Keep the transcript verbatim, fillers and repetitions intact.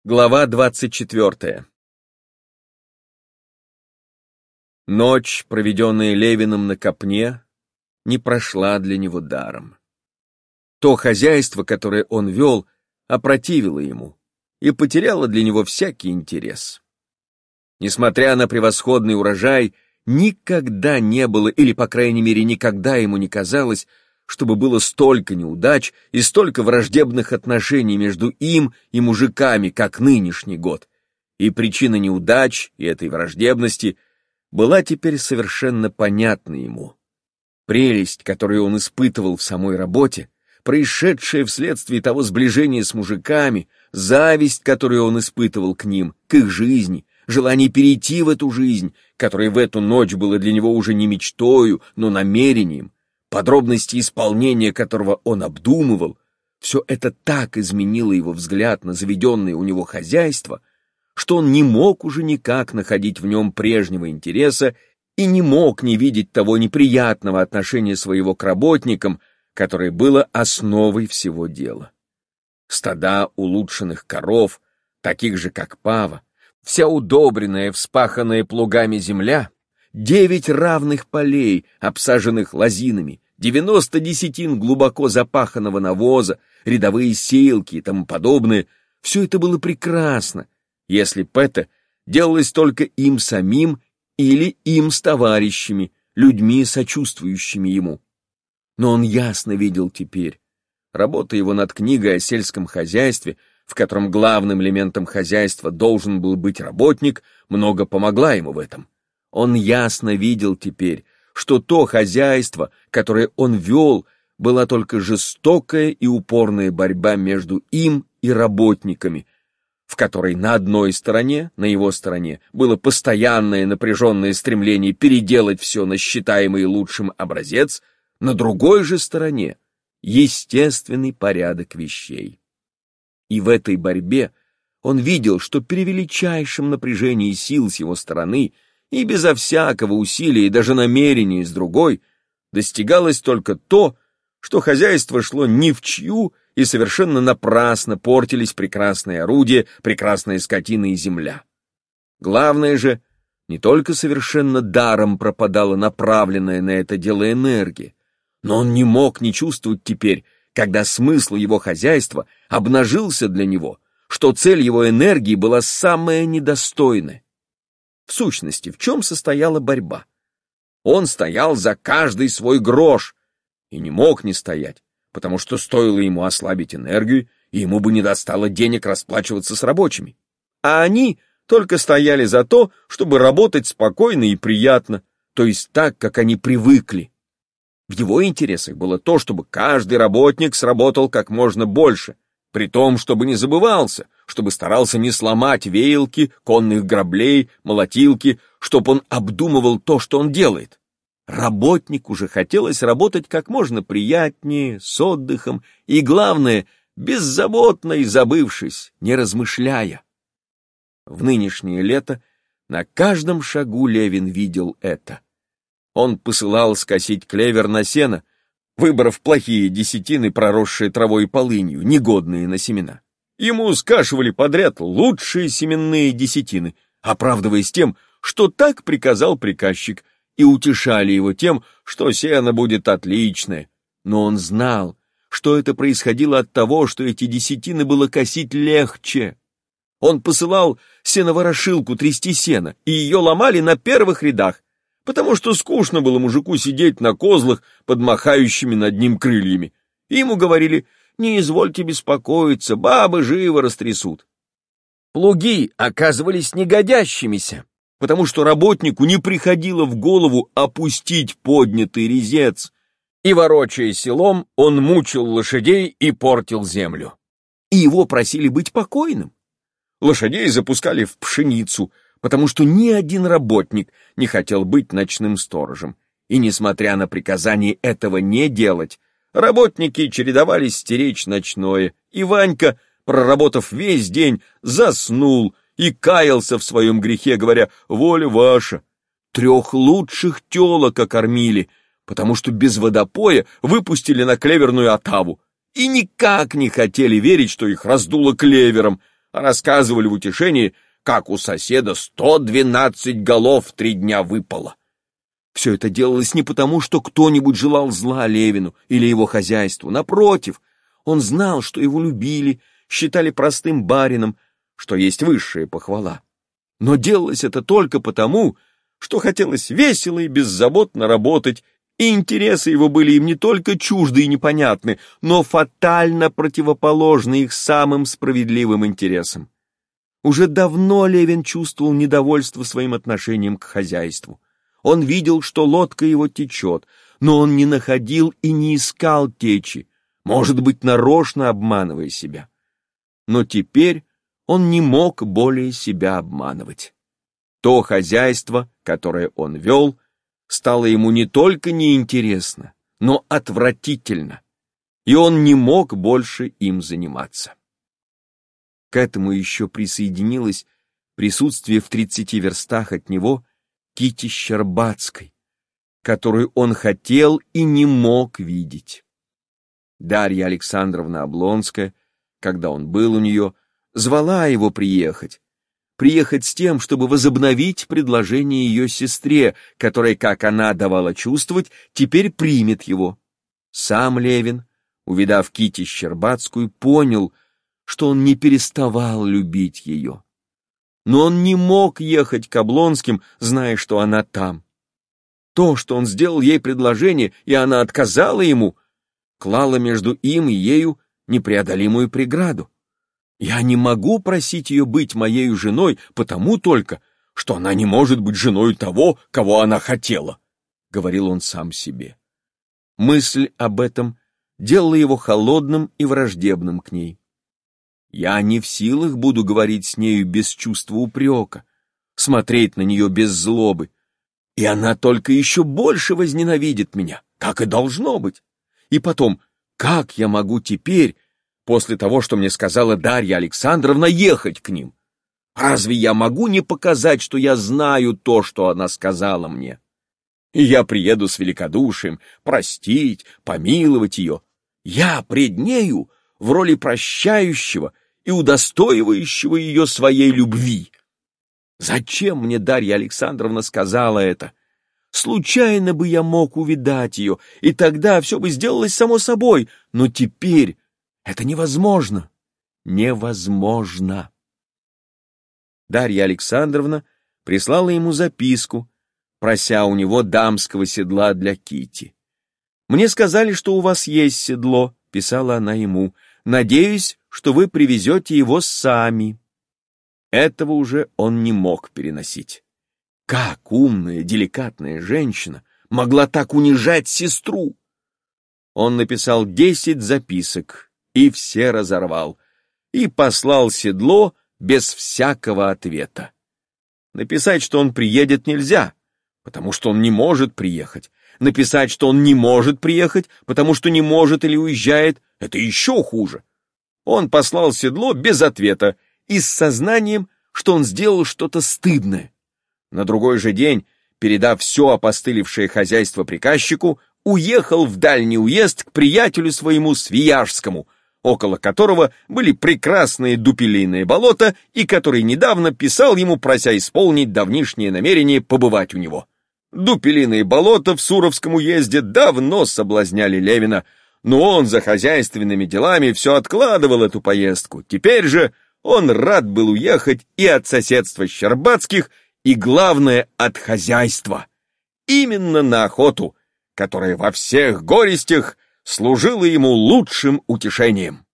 Глава двадцать четвертая. Ночь, проведенная Левиным на копне, не прошла для него даром. То хозяйство, которое он вел, опротивило ему и потеряло для него всякий интерес. Несмотря на превосходный урожай, никогда не было, или, по крайней мере, никогда ему не казалось, чтобы было столько неудач и столько враждебных отношений между им и мужиками, как нынешний год. И причина неудач и этой враждебности была теперь совершенно понятна ему. Прелесть, которую он испытывал в самой работе, происшедшая вследствие того сближения с мужиками, зависть, которую он испытывал к ним, к их жизни, желание перейти в эту жизнь, которая в эту ночь было для него уже не мечтою, но намерением, подробности исполнения которого он обдумывал, все это так изменило его взгляд на заведенное у него хозяйство, что он не мог уже никак находить в нем прежнего интереса и не мог не видеть того неприятного отношения своего к работникам, которое было основой всего дела. Стада улучшенных коров, таких же как Пава, вся удобренная, вспаханная плугами земля, девять равных полей, обсаженных лозинами, девяносто десятин глубоко запаханного навоза, рядовые сеялки и тому подобное — все это было прекрасно, если б это делалось только им самим или им с товарищами, людьми, сочувствующими ему. Но он ясно видел теперь, работа его над книгой о сельском хозяйстве, в котором главным элементом хозяйства должен был быть работник, много помогла ему в этом. Он ясно видел теперь, что то хозяйство, которое он вел, была только жестокая и упорная борьба между им и работниками, в которой на одной стороне, на его стороне, было постоянное напряженное стремление переделать все на считаемый лучшим образец, на другой же стороне — естественный порядок вещей. И в этой борьбе он видел, что при величайшем напряжении сил с его стороны и безо всякого усилия и даже намерения с другой достигалось только то, что хозяйство шло ни в чью и совершенно напрасно портились прекрасные орудия, прекрасная скотина и земля. Главное же, не только совершенно даром пропадала направленная на это дело энергия, но он не мог не чувствовать теперь, когда смысл его хозяйства обнажился для него, что цель его энергии была самая недостойная. В сущности, в чем состояла борьба? Он стоял за каждый свой грош и не мог не стоять, потому что стоило ему ослабить энергию, и ему бы не достало денег расплачиваться с рабочими. А они только стояли за то, чтобы работать спокойно и приятно, то есть так, как они привыкли. В его интересах было то, чтобы каждый работник сработал как можно больше, при том, чтобы не забывался, чтобы старался не сломать веялки, конных граблей, молотилки, чтобы он обдумывал то, что он делает. Работнику же хотелось работать как можно приятнее, с отдыхом и, главное, беззаботно и забывшись, не размышляя. В нынешнее лето на каждом шагу Левин видел это. Он посылал скосить клевер на сено, выбрав плохие десятины, проросшие травой и полынью, негодные на семена. Ему скашивали подряд лучшие семенные десятины, оправдываясь тем, что так приказал приказчик, и утешали его тем, что сено будет отличное. Но он знал, что это происходило от того, что эти десятины было косить легче. Он посылал сеноворошилку трясти сено, и ее ломали на первых рядах, потому что скучно было мужику сидеть на козлах под махающими над ним крыльями. И ему говорили: «Не извольте беспокоиться, бабы живо растрясут». Плуги оказывались негодящимися, потому что работнику не приходило в голову опустить поднятый резец, и, ворочая селом, он мучил лошадей и портил землю. И его просили быть покойным. Лошадей запускали в пшеницу, потому что ни один работник не хотел быть ночным сторожем, и, несмотря на приказание этого не делать, работники чередовались стеречь ночное, и Ванька, проработав весь день, заснул и каялся в своем грехе, говоря: «Воля ваша, трех лучших телок окормили, потому что без водопоя выпустили на клеверную отаву, и никак не хотели верить, что их раздуло клевером, рассказывали в утешении, как у соседа сто двенадцать голов в три дня выпало. Все это делалось не потому, что кто-нибудь желал зла Левину или его хозяйству. Напротив, он знал, что его любили, считали простым барином, что есть высшая похвала. Но делалось это только потому, что хотелось весело и беззаботно работать, и интересы его были им не только чужды и непонятны, но фатально противоположны их самым справедливым интересам. Уже давно Левин чувствовал недовольство своим отношением к хозяйству. Он видел, что лодка его течет, но он не находил и не искал течи, может быть, нарочно обманывая себя. Но теперь он не мог более себя обманывать. То хозяйство, которое он вел, стало ему не только неинтересно, но отвратительно, и он не мог больше им заниматься. К этому еще присоединилось присутствие в тридцати верстах от него Кити Щербацкой, которую он хотел и не мог видеть. Дарья Александровна Облонская, когда он был у нее, звала его приехать, приехать с тем, чтобы возобновить предложение ее сестре, которая, как она давала чувствовать, теперь примет его. Сам Левин, увидав Кити Щербацкую, понял, что он не переставал любить ее. Но он не мог ехать к Облонским, зная, что она там. То, что он сделал ей предложение, и она отказала ему, клало между им и ею непреодолимую преграду. Я не могу просить ее быть моею женой, потому только, что она не может быть женой того, кого она хотела, — говорил он сам себе. Мысль об этом делала его холодным и враждебным к ней. Я не в силах буду говорить с нею без чувства упрека, смотреть на нее без злобы, и она только еще больше возненавидит меня, как и должно быть. И потом, как я могу теперь, после того, что мне сказала Дарья Александровна, ехать к ним? Разве я могу не показать, что я знаю то, что она сказала мне? И я приеду с великодушием простить, помиловать ее. Я пред нею в роли прощающего и удостоивающего ее своей любви. Зачем мне Дарья Александровна сказала это? Случайно бы я мог увидать ее, и тогда все бы сделалось само собой, но теперь это невозможно. Невозможно. Дарья Александровна прислала ему записку, прося у него дамского седла для Кити. «Мне сказали, что у вас есть седло», — писала она ему. «Надеюсь, что вы привезете его сами». Этого уже он не мог переносить. Как умная, деликатная женщина могла так унижать сестру? Он написал десять записок и все разорвал, и послал седло без всякого ответа. Написать, что он приедет, нельзя, потому что он не может приехать. Написать, что он не может приехать, потому что не может или уезжает, это еще хуже. Он послал седло без ответа и с сознанием, что он сделал что-то стыдное. На другой же день, передав все опостылевшее хозяйство приказчику, уехал в дальний уезд к приятелю своему Свияжскому, около которого были прекрасные дупелиные болота, и который недавно писал ему, прося исполнить давнишнее намерение побывать у него. Дупелиные болота в Суровском уезде давно соблазняли Левина, но он за хозяйственными делами все откладывал эту поездку. Теперь же он рад был уехать и от соседства Щербацких, и, главное, от хозяйства. Именно на охоту, которая во всех горестях служила ему лучшим утешением.